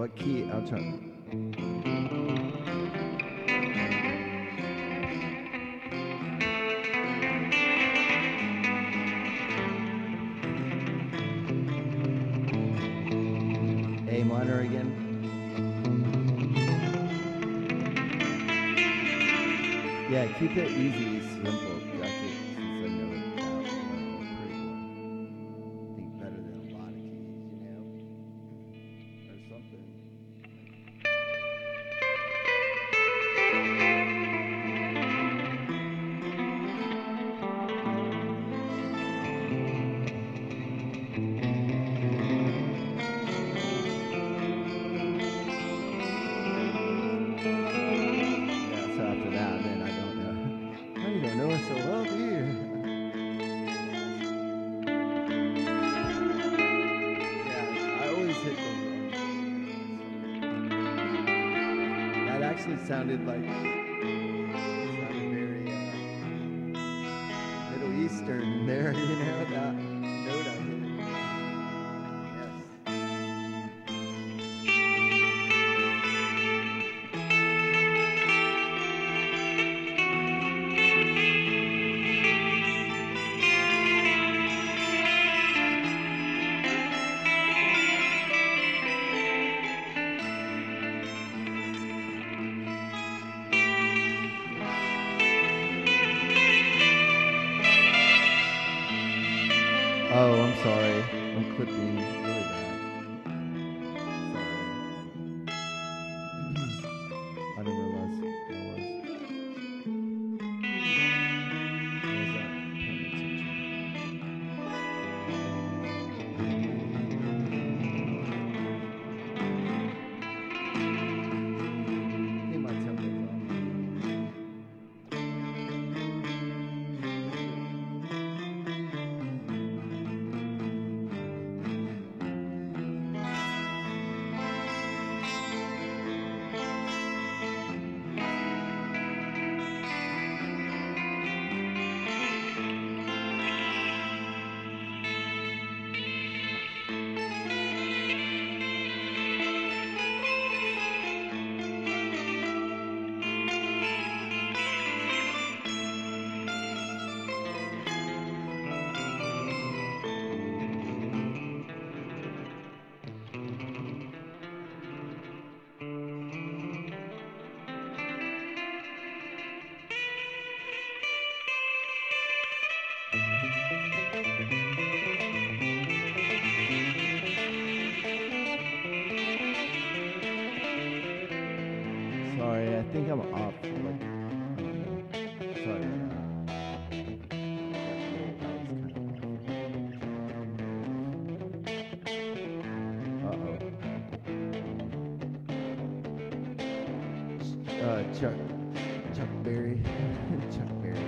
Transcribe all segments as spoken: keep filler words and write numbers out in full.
What key? I'll try. A minor again. Yeah, keep it easy, simple. Got it, since I know it that well, pretty well. I think better than a lot of keys, you know, or something. Yeah, so after that, then I don't know. How you don't know it so well, do you? Yeah, I always hit those notes. That actually sounded like sounded very uh, Middle Eastern there, you know, that note I hit. Yes. Oh, I'm sorry. I'm clipping really bad. Sorry. I didn't realize I was. Was that paying attention? I think my tempo's off. Sorry, I think I'm off. Like, I don't know. Sorry about that. Uh oh. Uh, Chuck, Chuck Berry, Chuck Berry.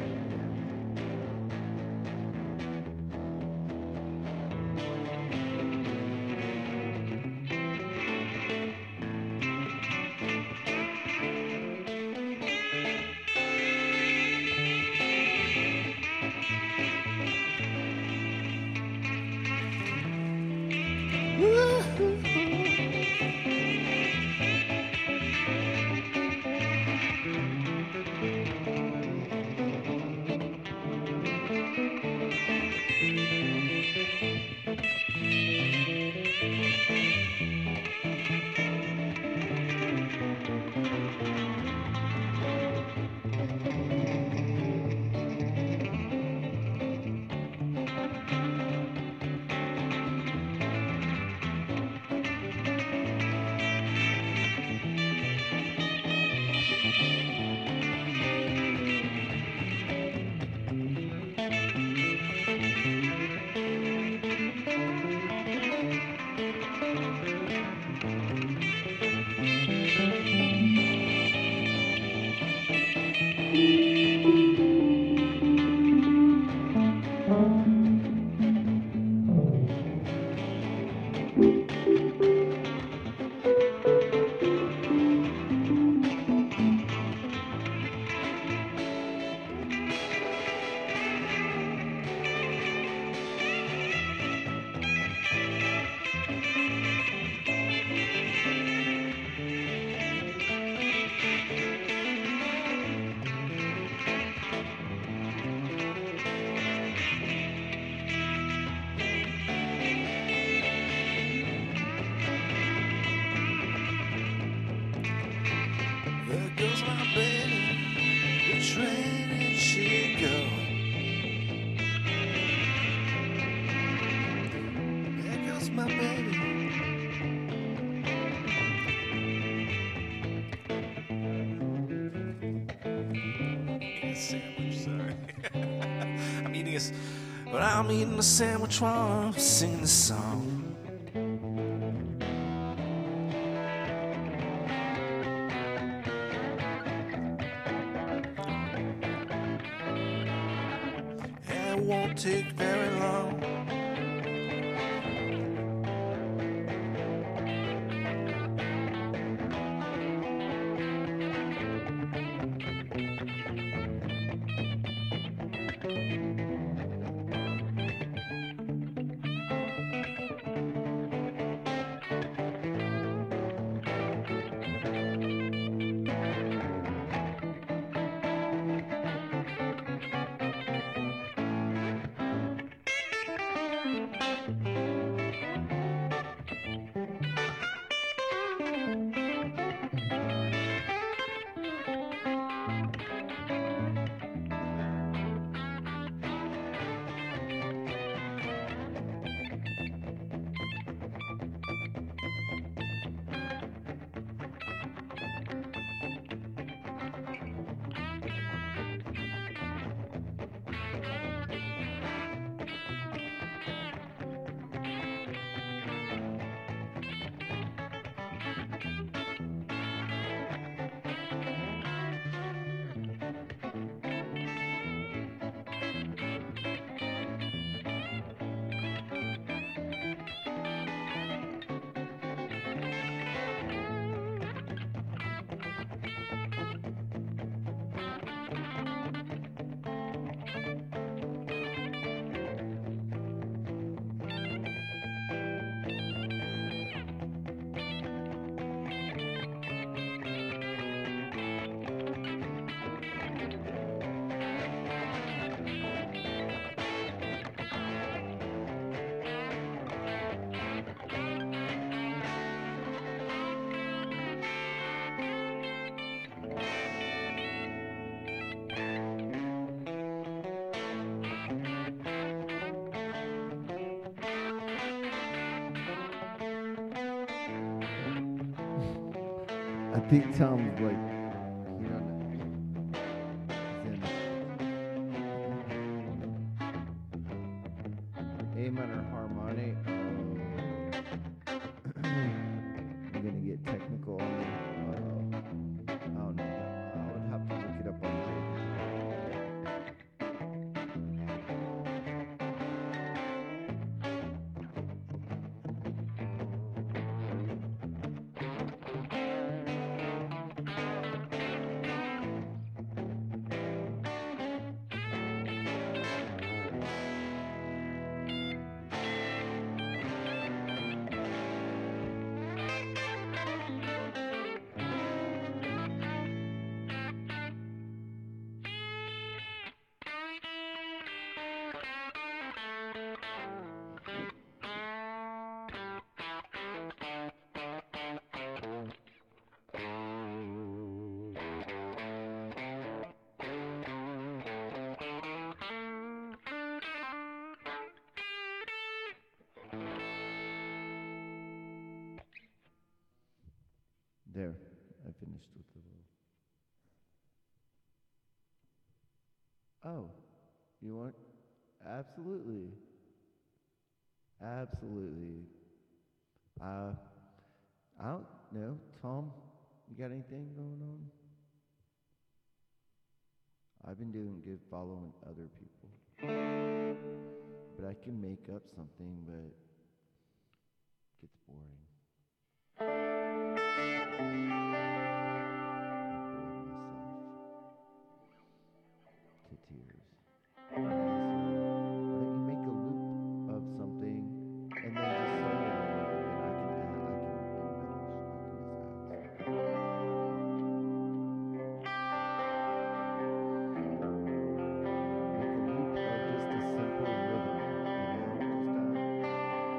is my baby. A sandwich, sorry. I'm eating a, but I'm eating a sandwich while I'm singing this song. It won't take very long. I think Tom's like, you know, he's in A minor harmonic. Oh, I'm gonna get technical. Uh, I don't know. I would have to look it up on the There, I finished with the little. Oh, you want? Absolutely. Absolutely. Uh, I don't know. Tom, you got anything going on? I've been doing good following other people. But I can make up something, but it gets boring. To tears. Why don't you make a loop of something and then just say it, and I can add, I can embellish, I can just add. Make a loop of just a simple rhythm, you know, just uh,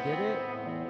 Did it?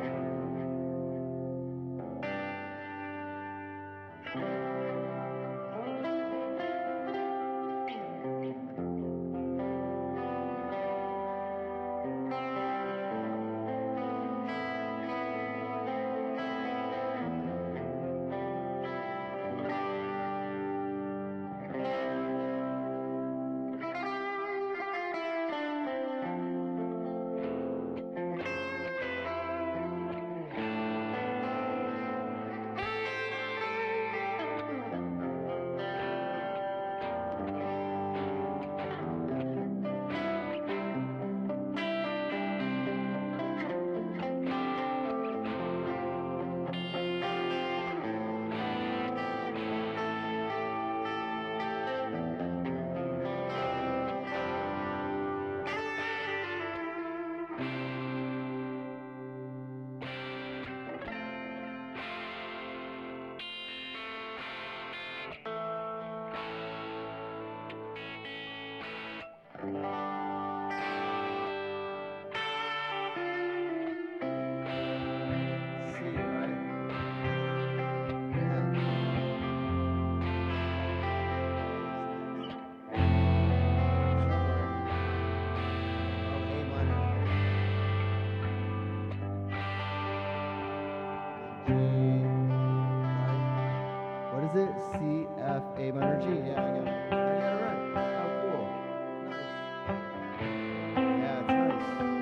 C, right? What is it? C, F, A minor, G. Yeah, I got it. I got it right. Oh, cool. Nice. Yeah, it's nice.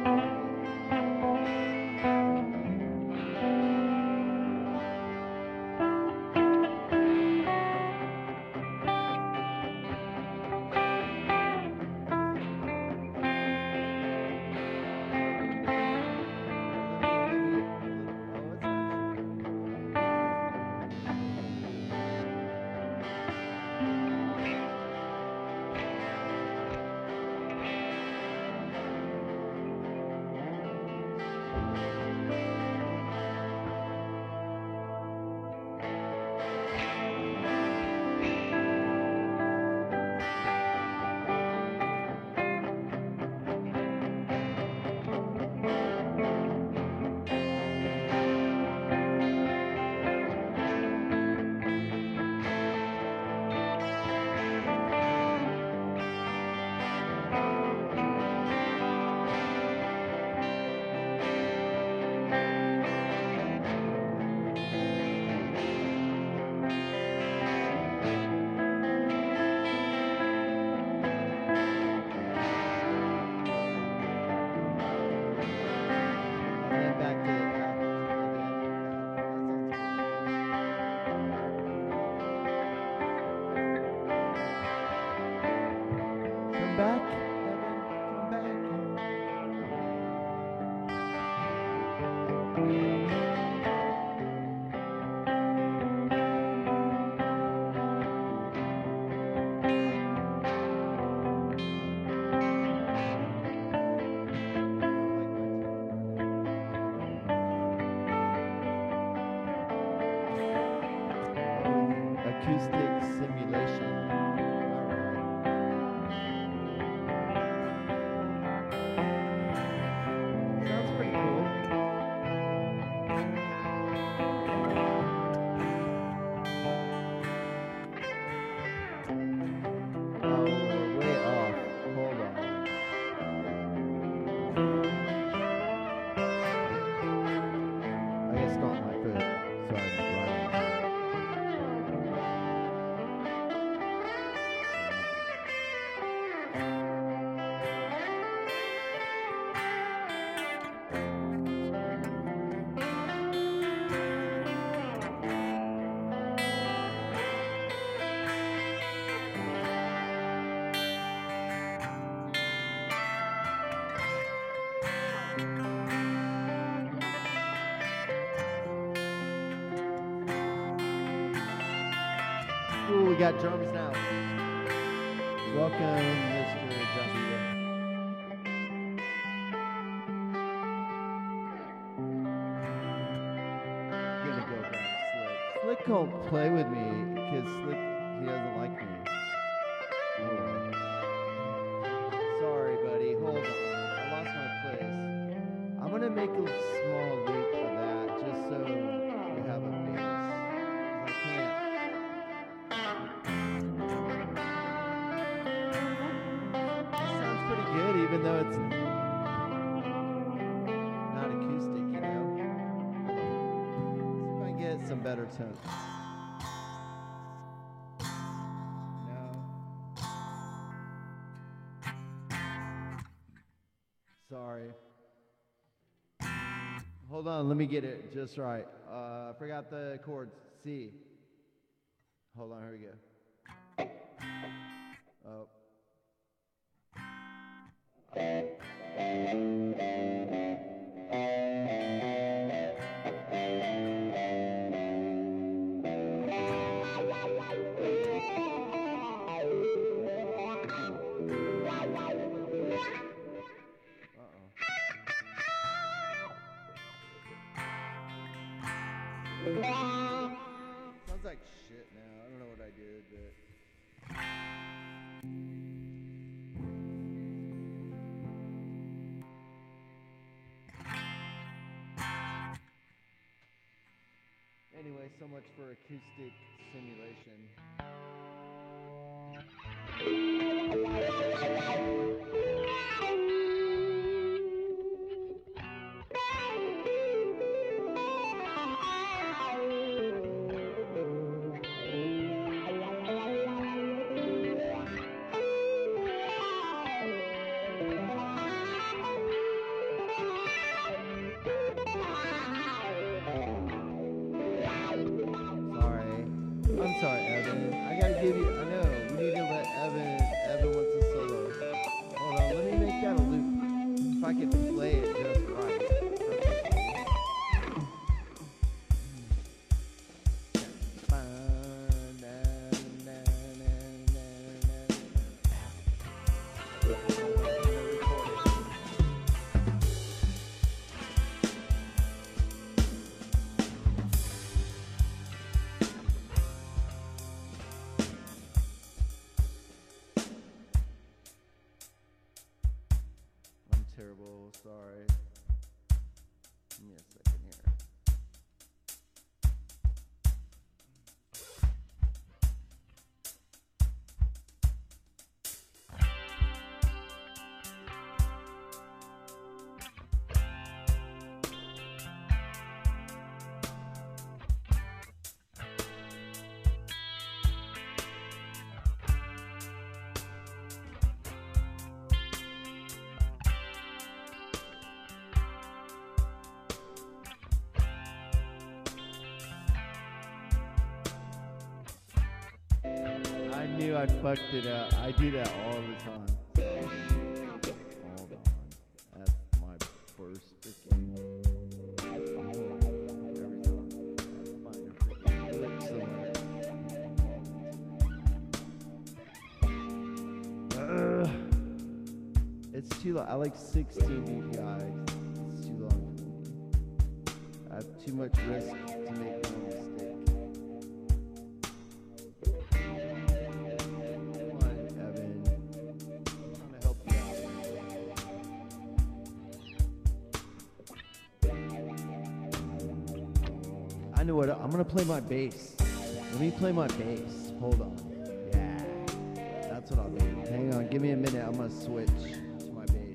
And then back to F again. Come back, Evan. Come back. Acoustic simulation. Alright. Sounds pretty cool. Oh, we're way off. Hold on. I guess not my foot, so I'm right. Ooh, we got drums now. Welcome, Mister Joshua. Gonna go grab Slick. Slick won't play with me because Slick, he doesn't like me. Oh. Sorry, buddy. Hold on. I lost my place. I'm gonna make a small better tones. No. Sorry. Hold on, let me get it just right. Uh, I forgot the chords. C. Hold on, here we go. Oh. Sounds like shit now. I don't know what I did, but anyway, so much for acoustic simulation. I'm sorry, Evan. I gotta give you. I know we need to let Evan. Evan wants a solo. Hold on, let me make that a loop. If I can play it just right. Terrible, sorry. Give me a second here. I knew I fucked it up. I do that all the time. Hold on. That's my first freaking. Every time. I find a freaking clip somewhere. Ugh. It's too long. I like sixteen D P I. It's too long for me. I have too much risk to make one mistake. I know what, I'm gonna play my bass. Let me play my bass. Hold on. Yeah. That's what I'll do. Hang on, give me a minute. I'm gonna switch to my bass.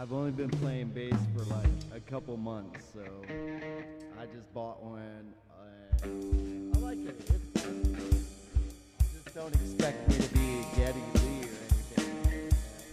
I've only been playing bass for like a couple months, so I just bought one. And I like it. It's fun. Just don't expect me to be Geddy Lee or anything.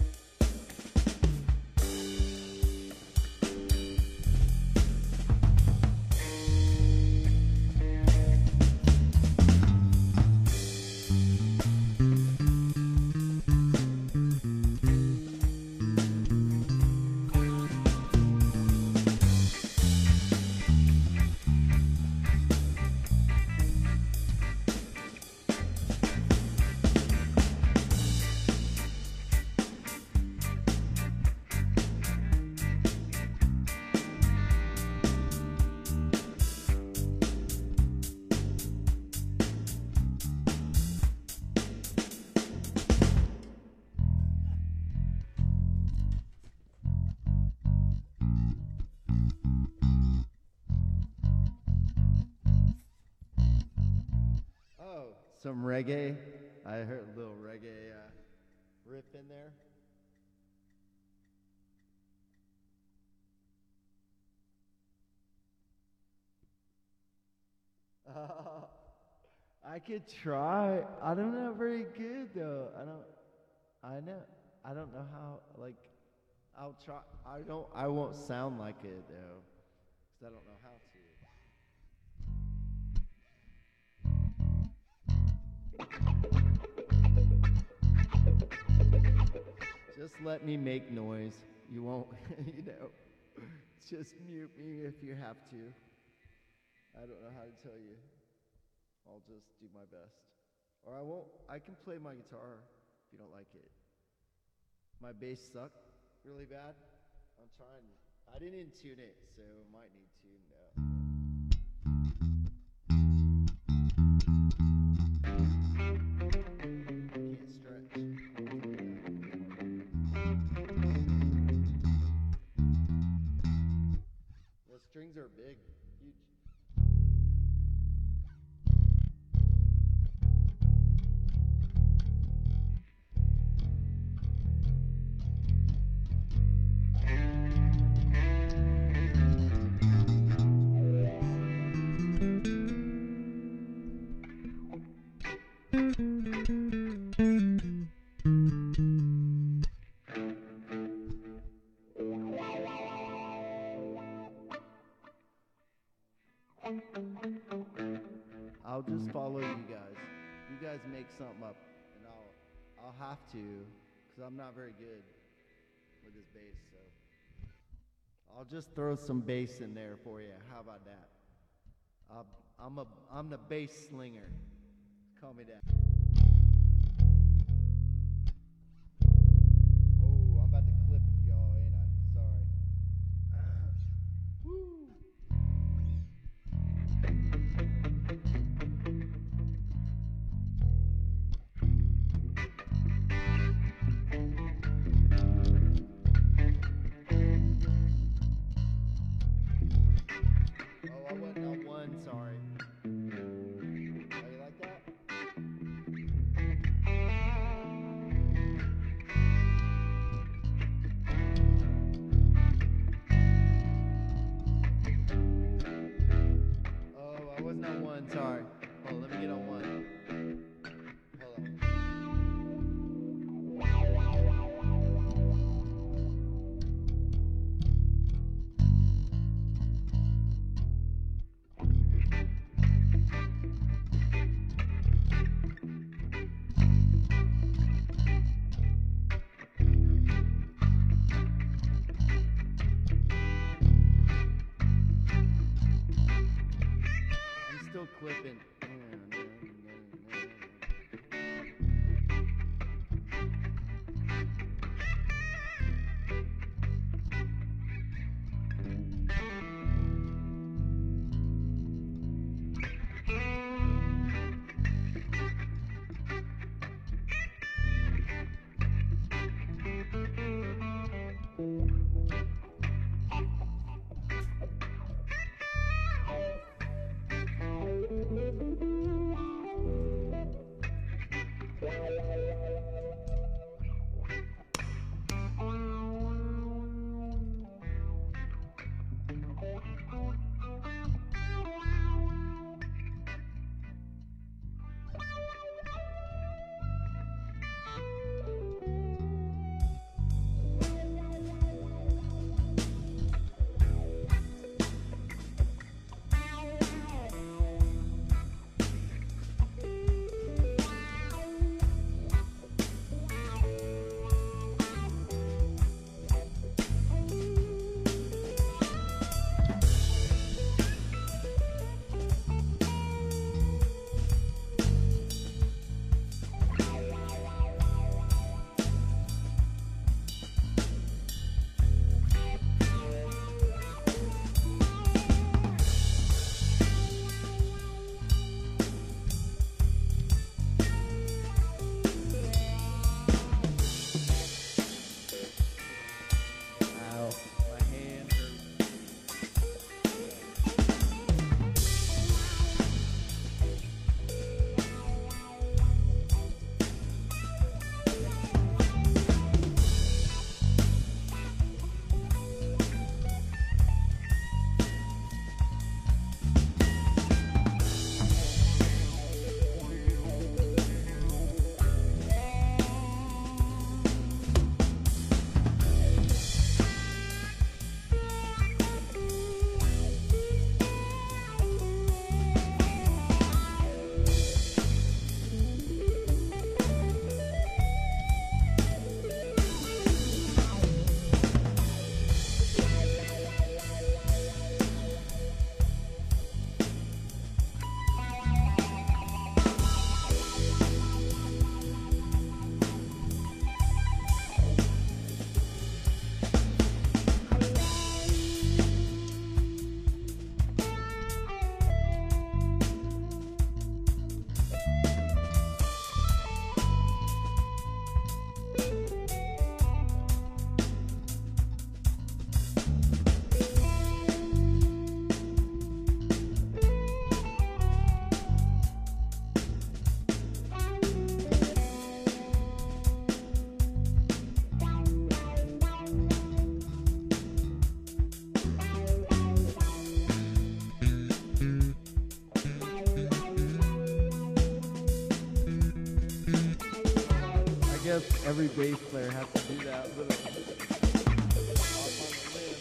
Oh, some reggae. I heard a little reggae uh, riff in there. Uh, I could try. I don't know very good though. I don't. I know. I don't know how. Like, I'll try. I don't. I won't sound like it though, because I don't know how to. Just let me make noise. You won't, you know. Just mute me if you have to. I don't know how to tell you. I'll just do my best. Or I won't. I can play my guitar if you don't like it. My bass sucked really bad. I'm trying. I didn't tune it, so it might need tuned out. Can't stretch. The strings are big, huge. I'll just follow you guys. You guys make something up, and I'll I'll have to, because I'm not very good with this bass. So I'll just throw some bass in there for you. How about that? I'll, I'm a I'm the bass slinger. Call me that. Oh, I'm about to clip y'all, ain't I? Sorry. Woo. Oh, I wasn't on one, sorry. Oh, you like that? Oh, I wasn't on one, sorry. Hold on, let me get on one. Hold on. I'm still clipping. Thank you. guess every bass player has to do that little off on the limb.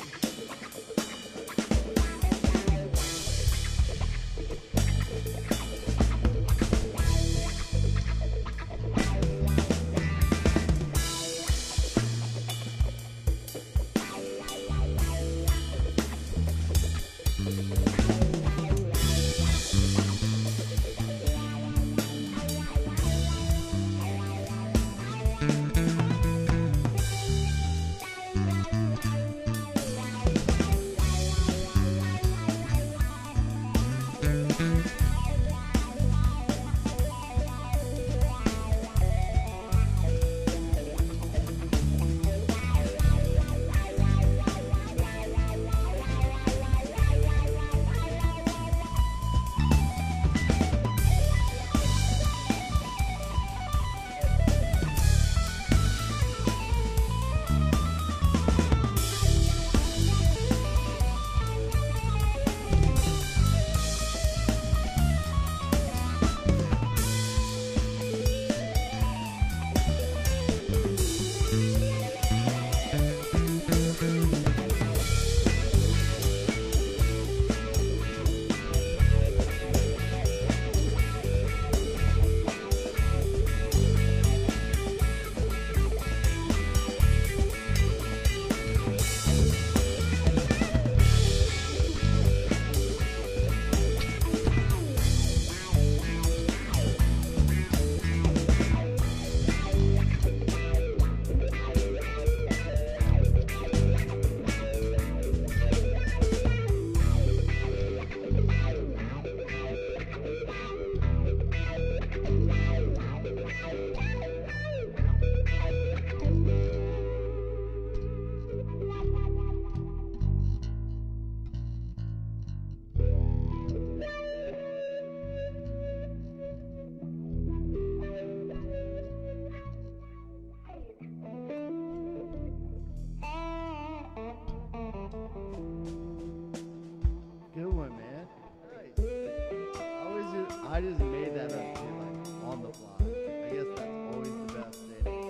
Good one, man. Nice. I always just, I just made that up too, like on the fly. I guess that's always the best thing.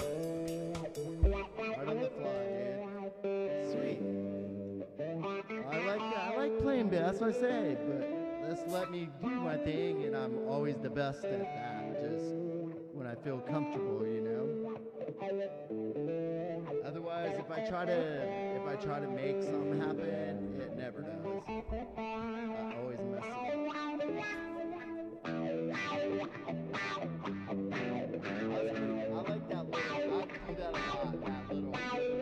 Right on the fly, dude. Sweet. I like I like playing bass. That's what I say. But let's let me do my thing, and I'm always the best at that. Just when I feel comfortable, you know. Otherwise, if I try to if I try to make something happen, it never does. I always mess it up. I like that little. I do that a lot. That little.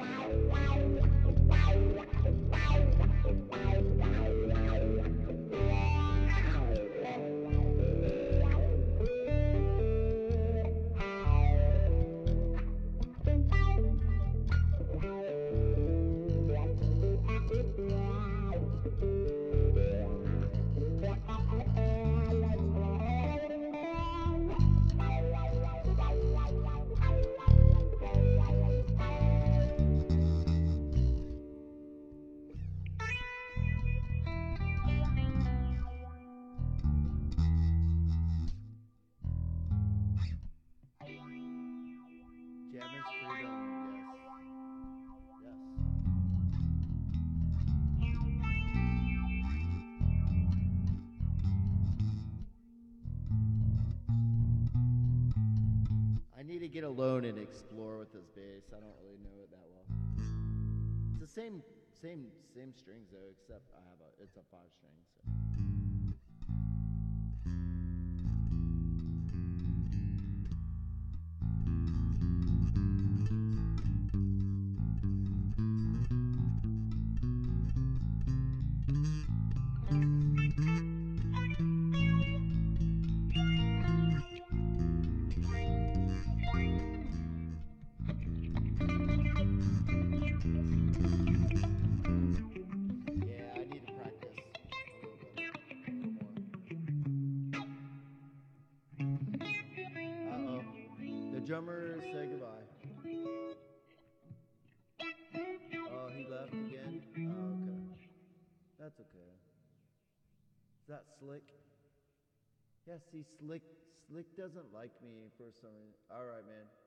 Jammer's freedom, yes. Yes. I need to get alone and explore with this bass. I don't really know it that well. It's the same same same strings though, except I have a it's a five string, so. Drummer say goodbye. Oh, he left again? Oh, okay. That's okay. Is that Slick? Yeah, see, Slick, Slick doesn't like me for some reason. All right, man.